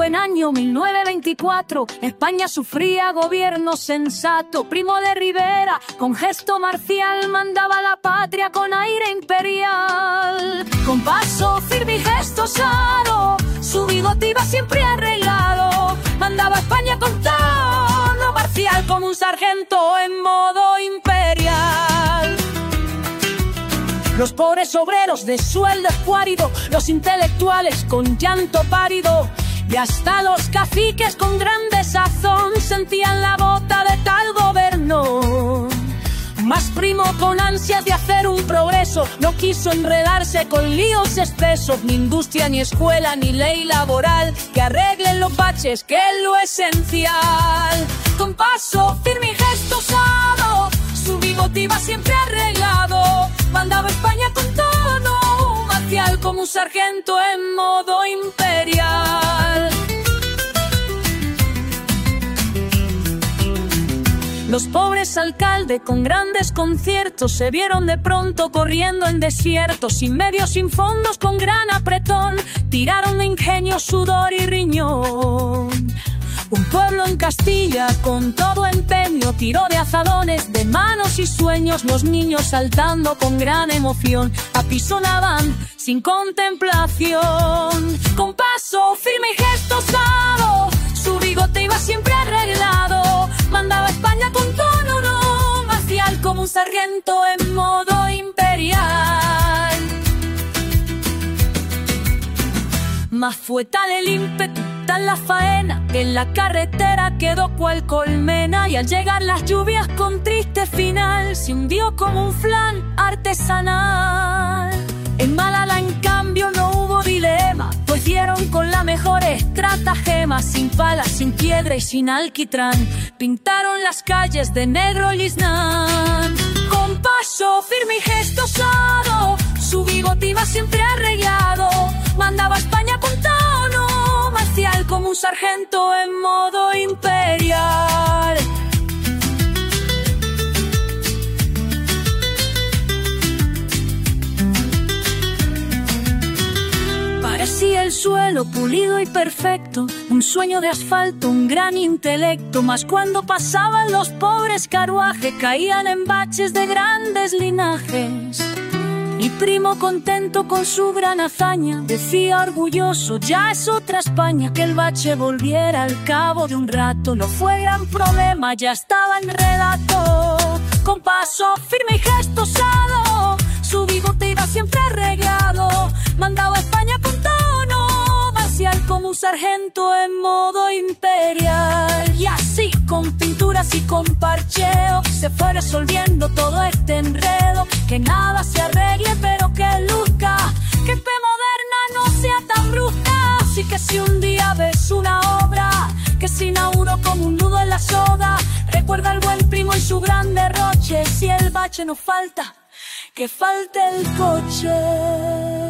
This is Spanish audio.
en año 1924, España sufría gobierno sensato. Primo de Rivera, con gesto marcial, mandaba a la patria con aire imperial. Con paso firme y gesto osado, su bigote iba siempre arreglado. Mandaba a España con tono marcial, como un sargento en modo imperial. Los pobres obreros de sueldo escuálido, los intelectuales con llanto pálido, y hasta los caciques con gran desazón sentían la bota de tal gobierno. Mas Primo, con ansias de hacer un progreso, no quiso enredarse con líos espesos, ni industria, ni escuela, ni ley laboral que arreglen los baches, que es lo esencial. Con paso firme y gesto osado, su bigote iba siempre arreglado. Mandaba a España con tono marcial, como un sargento en modo imperial. Los pobres alcaldes con grandes conciertos se vieron de pronto corriendo en desiertos, sin medios, sin fondos, con gran apretón, tiraron de ingenio, sudor y riñón. Un pueblo en Castilla con todo empeño tiró de azadones, de manos y sueños, los niños saltando con gran emoción, apisonaban sin contemplación. Con paso firme y gesto osado, su bigote iba siempre arreglado. Mandaba a España con tono no marcial, como un sargento en modo imperial. Mas fue tal el ímpetu, tal la faena, que en la carretera quedó cual colmena, y al llegar las lluvias con triste final se hundió como un flan artesanal. En Málaga, en cambio, no hubo dilema, pues dieron con la mejor estratagema, sin palas, sin piedra y sin alquitrán, pintaron las calles de negro liznán. Con paso firme y gesto osado, su bigote iba siempre arreglado. Mandaba a España con tono marcial, como un sargento en modo imperial. Parecía el suelo pulido y perfecto, un sueño de asfalto, un gran intelecto. Mas cuando pasaban los pobres carruajes, caían en baches de grandes linajes. Y Primo, contento con su gran hazaña, decía orgulloso: ya es otra España. Que el bache volviera al cabo de un rato no fue gran problema, ya estaba enredado. Con paso firme y gesto osado, su bigote iba siempre arreglado. Mandaba a España con tono marcial, como un sargento en modo imperial. Y así, con pinturas y con parcheo, se fue resolviendo todo este enredo. Que nada se arregle, pero que luzca, que P moderna no sea tan brusca. Así que si un día ves una obra que se inauguró como un nudo en la soda, recuerda al buen Primo y su gran derroche. Si el bache no falta, que falte el coche.